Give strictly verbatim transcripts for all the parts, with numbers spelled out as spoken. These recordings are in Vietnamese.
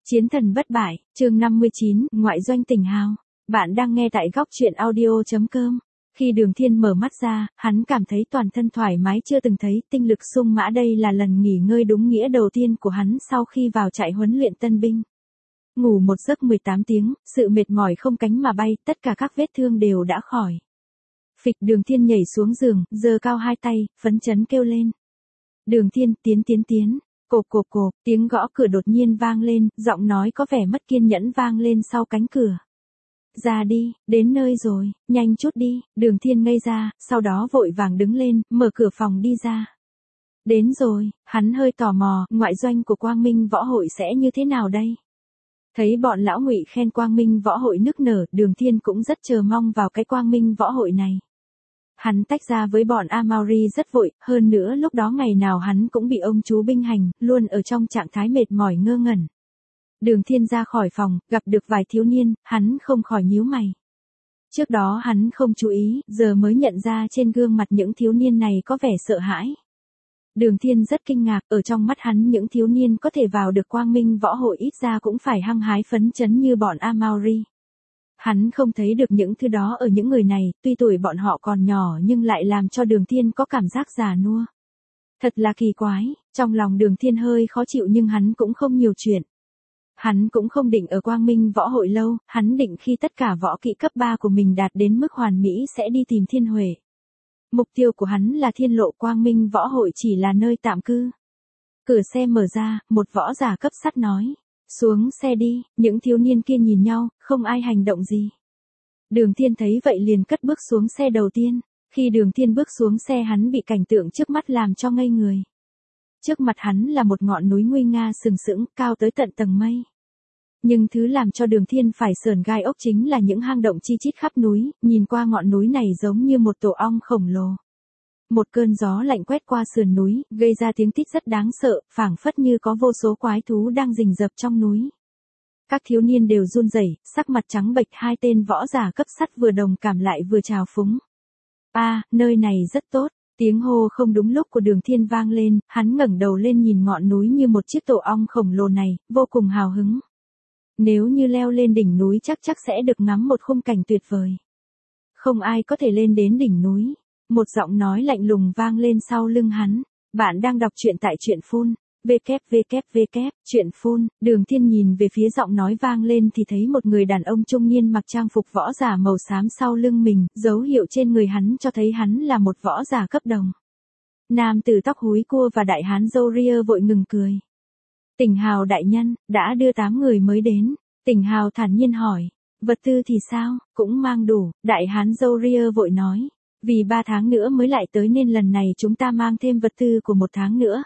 Chiến thần bất bại, chương năm mươi chín, ngoại doanh Tỉnh Hào. Bạn đang nghe tại góc truyện audio chấm com. Khi Đường Thiên mở mắt ra, hắn cảm thấy toàn thân thoải mái chưa từng thấy, tinh lực sung mãn. Đây là lần nghỉ ngơi đúng nghĩa đầu tiên của hắn sau khi vào trại huấn luyện tân binh. Ngủ một giấc mười tám tiếng, sự mệt mỏi không cánh mà bay, tất cả các vết thương đều đã khỏi. Phịch, Đường Thiên nhảy xuống giường, giơ cao hai tay, phấn chấn kêu lên. Đường Thiên, tiến tiến tiến. Cộp cộp cộp, tiếng gõ cửa đột nhiên vang lên, giọng nói có vẻ mất kiên nhẫn vang lên sau cánh cửa. Ra đi, đến nơi rồi, nhanh chút đi. Đường Thiên ngây ra, sau đó vội vàng đứng lên, mở cửa phòng đi ra. Đến rồi, hắn hơi tò mò, ngoại doanh của Quang Minh Võ Hội sẽ như thế nào đây? Thấy bọn lão Ngụy khen Quang Minh Võ Hội nức nở, Đường Thiên cũng rất chờ mong vào cái Quang Minh Võ Hội này. Hắn tách ra với bọn Amauri rất vội, hơn nữa lúc đó ngày nào hắn cũng bị ông chú binh hành, luôn ở trong trạng thái mệt mỏi ngơ ngẩn. Đường Thiên ra khỏi phòng, gặp được vài thiếu niên, hắn không khỏi nhíu mày. Trước đó hắn không chú ý, giờ mới nhận ra trên gương mặt những thiếu niên này có vẻ sợ hãi. Đường Thiên rất kinh ngạc, ở trong mắt hắn những thiếu niên có thể vào được Quang Minh Võ Hội ít ra cũng phải hăng hái phấn chấn như bọn Amauri. Hắn không thấy được những thứ đó ở những người này, tuy tuổi bọn họ còn nhỏ nhưng lại làm cho Đường Thiên có cảm giác già nua. Thật là kỳ quái, trong lòng Đường Thiên hơi khó chịu nhưng hắn cũng không nhiều chuyện. Hắn cũng không định ở Quang Minh Võ Hội lâu, hắn định khi tất cả võ kỹ cấp ba của mình đạt đến mức hoàn mỹ sẽ đi tìm Thiên Huệ. Mục tiêu của hắn là Thiên Lộ, Quang Minh Võ Hội chỉ là nơi tạm cư. Cửa xe mở ra, một võ giả cấp sắt nói. Xuống xe đi, những thiếu niên kia nhìn nhau, không ai hành động gì. Đường Thiên thấy vậy liền cất bước xuống xe đầu tiên. Khi Đường Thiên bước xuống xe hắn bị cảnh tượng trước mắt làm cho ngây người. Trước mặt hắn là một ngọn núi nguy nga sừng sững, cao tới tận tầng mây. Nhưng thứ làm cho Đường Thiên phải sởn gai ốc chính là những hang động chi chít khắp núi, nhìn qua ngọn núi này giống như một tổ ong khổng lồ. Một cơn gió lạnh quét qua sườn núi, gây ra tiếng tít rất đáng sợ, phảng phất như có vô số quái thú đang rình rập trong núi. Các thiếu niên đều run rẩy, sắc mặt trắng bệch, hai tên võ giả cấp sắt vừa đồng cảm lại vừa trào phúng. A, à, nơi này rất tốt. Tiếng hô không đúng lúc của Đường Thiên vang lên, hắn ngẩng đầu lên nhìn ngọn núi như một chiếc tổ ong khổng lồ này, vô cùng hào hứng. Nếu như leo lên đỉnh núi chắc chắc sẽ được ngắm một khung cảnh tuyệt vời. Không ai có thể lên đến đỉnh núi. Một giọng nói lạnh lùng vang lên sau lưng hắn. Bạn đang đọc truyện tại truyện phun. www, truyện phun. Đường Thiên nhìn về phía giọng nói vang lên thì thấy một người đàn ông trung niên mặc trang phục võ giả màu xám sau lưng mình, dấu hiệu trên người hắn cho thấy hắn là một võ giả cấp đồng. Nam tử tóc húi cua và đại hán râu ria vội ngừng cười. Tỉnh Hào đại nhân, đã đưa tám người mới đến. Tỉnh Hào thản nhiên hỏi. Vật tư thì sao, cũng mang đủ. Đại hán râu ria vội nói. Vì ba tháng nữa mới lại tới nên lần này chúng ta mang thêm vật tư của một tháng nữa.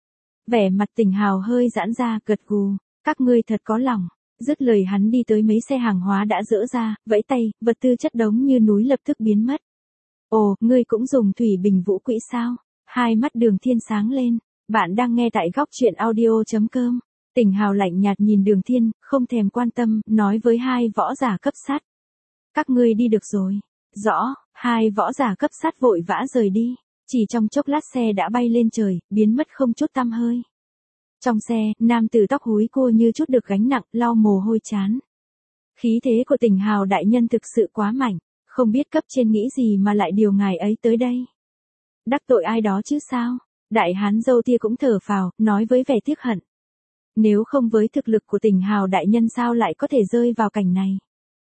Vẻ mặt Tỉnh Hào hơi giãn ra, gật gù. Các ngươi thật có lòng. Dứt lời hắn đi tới mấy xe hàng hóa đã dỡ ra, vẫy tay, vật tư chất đống như núi lập tức biến mất. Ồ, ngươi cũng dùng thủy bình vũ quỹ sao? Hai mắt Đường Thiên sáng lên. Bạn đang nghe tại góc truyện audio chấm com. Tỉnh Hào lạnh nhạt nhìn Đường Thiên, không thèm quan tâm, nói với hai võ giả cấp sát. Các ngươi đi được rồi. Rõ, hai võ giả cấp sát vội vã rời đi. Chỉ trong chốc lát xe đã bay lên trời, biến mất không chút tăm hơi. Trong xe, nam tử tóc húi cua như chút được gánh nặng, lau mồ hôi chán. Khí thế của Tỉnh Hào đại nhân thực sự quá mạnh, không biết cấp trên nghĩ gì mà lại điều ngài ấy tới đây. Đắc tội ai đó chứ sao? Đại hán râu tia cũng thở phào, nói với vẻ tiếc hận. Nếu không với thực lực của Tỉnh Hào đại nhân sao lại có thể rơi vào cảnh này?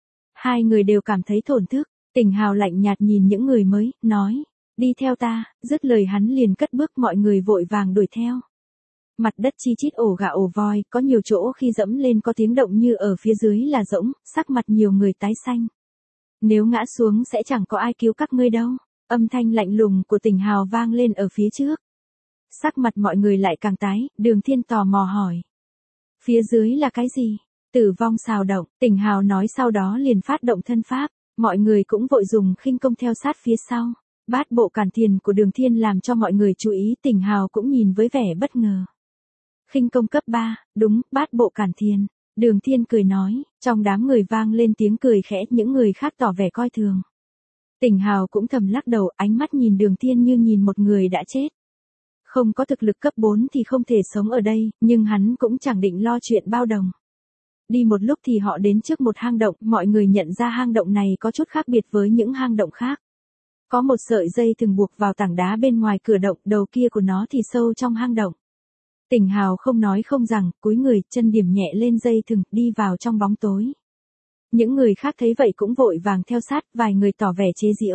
Hai người đều cảm thấy thổn thức. Tỉnh Hào lạnh nhạt nhìn những người mới, nói. Đi theo ta, dứt lời hắn liền cất bước, mọi người vội vàng đuổi theo. Mặt đất chi chít ổ gà ổ voi, có nhiều chỗ khi dẫm lên có tiếng động như ở phía dưới là rỗng, sắc mặt nhiều người tái xanh. Nếu ngã xuống sẽ chẳng có ai cứu các ngươi đâu. Âm thanh lạnh lùng của Tỉnh Hào vang lên ở phía trước. Sắc mặt mọi người lại càng tái, Đường Thiên tò mò hỏi. Phía dưới là cái gì? Tử vong xào động, Tỉnh Hào nói sau đó liền phát động thân pháp. Mọi người cũng vội dùng khinh công theo sát phía sau. Bát bộ cản thiền của Đường Thiên làm cho mọi người chú ý, Tỉnh Hào cũng nhìn với vẻ bất ngờ. Khinh công cấp ba, đúng, bát bộ cản thiền. Đường Thiên cười nói, trong đám người vang lên tiếng cười khẽ, những người khác tỏ vẻ coi thường. Tỉnh Hào cũng thầm lắc đầu, ánh mắt nhìn Đường Thiên như nhìn một người đã chết. Không có thực lực cấp bốn thì không thể sống ở đây, nhưng hắn cũng chẳng định lo chuyện bao đồng. Đi một lúc thì họ đến trước một hang động, mọi người nhận ra hang động này có chút khác biệt với những hang động khác. Có một sợi dây thường buộc vào tảng đá bên ngoài cửa động, đầu kia của nó thì sâu trong hang động. Tỉnh Hào không nói không rằng, cúi người, chân điểm nhẹ lên dây thừng, đi vào trong bóng tối. Những người khác thấy vậy cũng vội vàng theo sát, vài người tỏ vẻ chế giễu.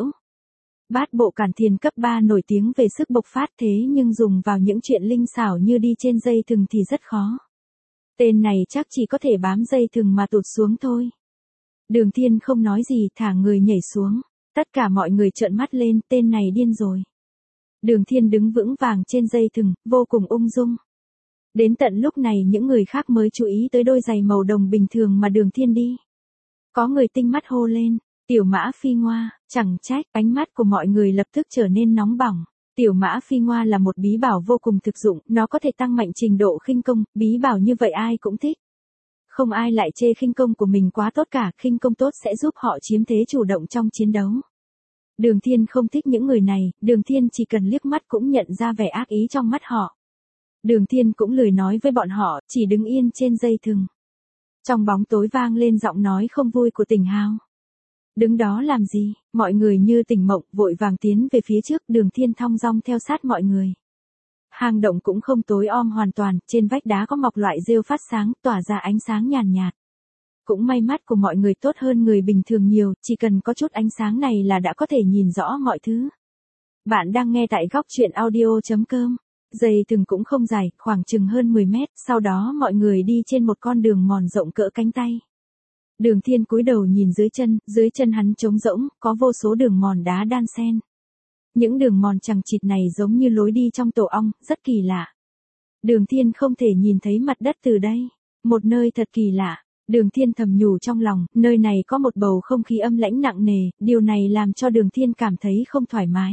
Bát bộ cản thiền cấp ba nổi tiếng về sức bộc phát thế nhưng dùng vào những chuyện linh xảo như đi trên dây thừng thì rất khó. Tên này chắc chỉ có thể bám dây thừng mà tụt xuống thôi. Đường Thiên không nói gì, thả người nhảy xuống. Tất cả mọi người trợn mắt lên, tên này điên rồi. Đường Thiên đứng vững vàng trên dây thừng, vô cùng ung dung. Đến tận lúc này những người khác mới chú ý tới đôi giày màu đồng bình thường mà Đường Thiên đi. Có người tinh mắt hô lên, Tiểu Mã Phi Ngoa, chẳng trách, ánh mắt của mọi người lập tức trở nên nóng bỏng. Tiểu Mã Phi Ngoa là một bí bảo vô cùng thực dụng, nó có thể tăng mạnh trình độ khinh công, bí bảo như vậy ai cũng thích. Không ai lại chê khinh công của mình quá tốt cả, khinh công tốt sẽ giúp họ chiếm thế chủ động trong chiến đấu. Đường Thiên không thích những người này, Đường Thiên chỉ cần liếc mắt cũng nhận ra vẻ ác ý trong mắt họ. Đường Thiên cũng lười nói với bọn họ, chỉ đứng yên trên dây thừng. Trong bóng tối vang lên giọng nói không vui của Tỉnh Hào. Đứng đó làm gì, mọi người như tỉnh mộng, vội vàng tiến về phía trước, Đường Thiên thong dong theo sát mọi người. Hang động cũng không tối om hoàn toàn, trên vách đá có mọc loại rêu phát sáng, tỏa ra ánh sáng nhàn nhạt, nhạt. Cũng may mắt của mọi người tốt hơn người bình thường nhiều, chỉ cần có chút ánh sáng này là đã có thể nhìn rõ mọi thứ. Bạn đang nghe tại góc truyện audio chấm com. Dây thừng cũng không dài, khoảng chừng hơn mười mét, sau đó mọi người đi trên một con đường mòn rộng cỡ cánh tay. Đường Thiên cúi đầu nhìn dưới chân, dưới chân hắn trống rỗng, có vô số đường mòn đá đan xen. Những đường mòn chằng chịt này giống như lối đi trong tổ ong, rất kỳ lạ. Đường Thiên không thể nhìn thấy mặt đất từ đây. Một nơi thật kỳ lạ. Đường Thiên thầm nhủ trong lòng, nơi này có một bầu không khí âm lãnh nặng nề, điều này làm cho Đường Thiên cảm thấy không thoải mái.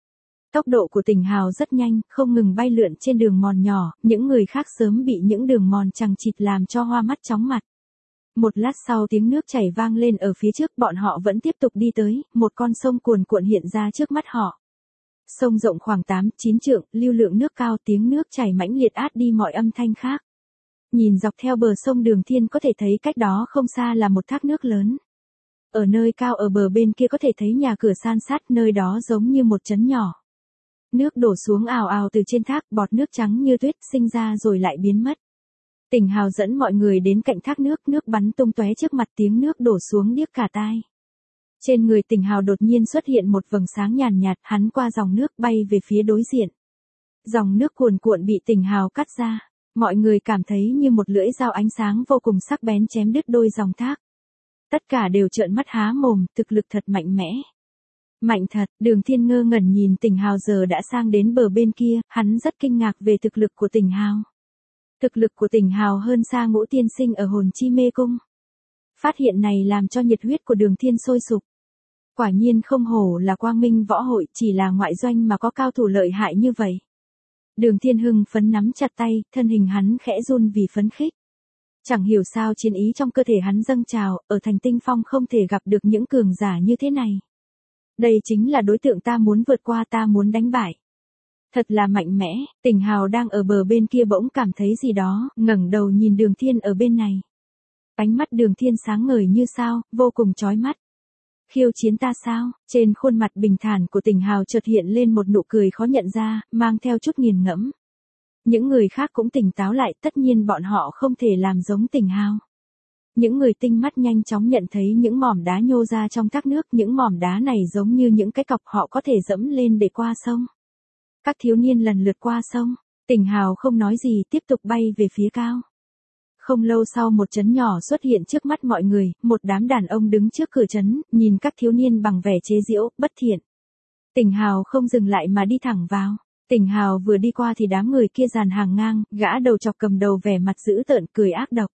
Tốc độ của Tỉnh Hào rất nhanh, không ngừng bay lượn trên đường mòn nhỏ, những người khác sớm bị những đường mòn chằng chịt làm cho hoa mắt chóng mặt. Một lát sau tiếng nước chảy vang lên ở phía trước, bọn họ vẫn tiếp tục đi tới, một con sông cuồn cuộn hiện ra trước mắt họ. Sông rộng khoảng tám chín trượng, lưu lượng nước cao, tiếng nước chảy mãnh liệt át đi mọi âm thanh khác. Nhìn dọc theo bờ sông Đường Thiên có thể thấy cách đó không xa là một thác nước lớn. Ở nơi cao ở bờ bên kia có thể thấy nhà cửa san sát, nơi đó giống như một trấn nhỏ. Nước đổ xuống ào ào từ trên thác, bọt nước trắng như tuyết sinh ra rồi lại biến mất. Tỉnh Hào dẫn mọi người đến cạnh thác nước, nước bắn tung tóe trước mặt, tiếng nước đổ xuống điếc cả tai. Trên người Tỉnh Hào đột nhiên xuất hiện một vầng sáng nhàn nhạt, hắn qua dòng nước bay về phía đối diện. Dòng nước cuồn cuộn bị Tỉnh Hào cắt ra, mọi người cảm thấy như một lưỡi dao ánh sáng vô cùng sắc bén chém đứt đôi dòng thác. Tất cả đều trợn mắt há mồm, thực lực thật mạnh mẽ. Mạnh thật, Đường Thiên ngơ ngẩn nhìn Tỉnh Hào giờ đã sang đến bờ bên kia, hắn rất kinh ngạc về thực lực của Tỉnh Hào. Thực lực của Tỉnh Hào hơn xa Ngũ tiên sinh ở Hồn Chi Mê Cung. Phát hiện này làm cho nhiệt huyết của Đường Thiên sôi sục. Quả nhiên không hổ là Quang Minh Võ Hội, chỉ là ngoại doanh mà có cao thủ lợi hại như vậy. Đường Thiên hưng phấn nắm chặt tay, thân hình hắn khẽ run vì phấn khích. Chẳng hiểu sao chiến ý trong cơ thể hắn dâng trào, ở Thành Tinh Phong không thể gặp được những cường giả như thế này. Đây chính là đối tượng ta muốn vượt qua, ta muốn đánh bại. Thật là mạnh mẽ. Tỉnh Hào đang ở bờ bên kia bỗng cảm thấy gì đó, ngẩng đầu nhìn Đường Thiên ở bên này. Ánh mắt Đường Thiên sáng ngời như sao, vô cùng chói mắt. Khiêu chiến ta sao? Trên khuôn mặt bình thản của Tỉnh Hào chợt hiện lên một nụ cười khó nhận ra, mang theo chút nghiền ngẫm. Những người khác cũng tỉnh táo lại, tất nhiên bọn họ không thể làm giống Tỉnh Hào. Những người tinh mắt nhanh chóng nhận thấy những mỏm đá nhô ra trong thác nước, những mỏm đá này giống như những cái cọc họ có thể dẫm lên để qua sông. Các thiếu niên lần lượt qua sông, Tỉnh Hào không nói gì, tiếp tục bay về phía cao. Không lâu sau một trấn nhỏ xuất hiện trước mắt mọi người, một đám đàn ông đứng trước cửa trấn, nhìn các thiếu niên bằng vẻ chế giễu, bất thiện. Tỉnh Hào không dừng lại mà đi thẳng vào. Tỉnh Hào vừa đi qua thì đám người kia dàn hàng ngang, gã đầu chọc cầm đầu vẻ mặt dữ tợn cười ác độc.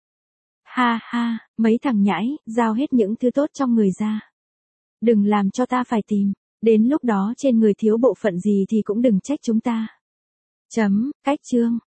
Ha ha, mấy thằng nhãi, giao hết những thứ tốt trong người ra. Đừng làm cho ta phải tìm, đến lúc đó trên người thiếu bộ phận gì thì cũng đừng trách chúng ta. Chấm, cách chương.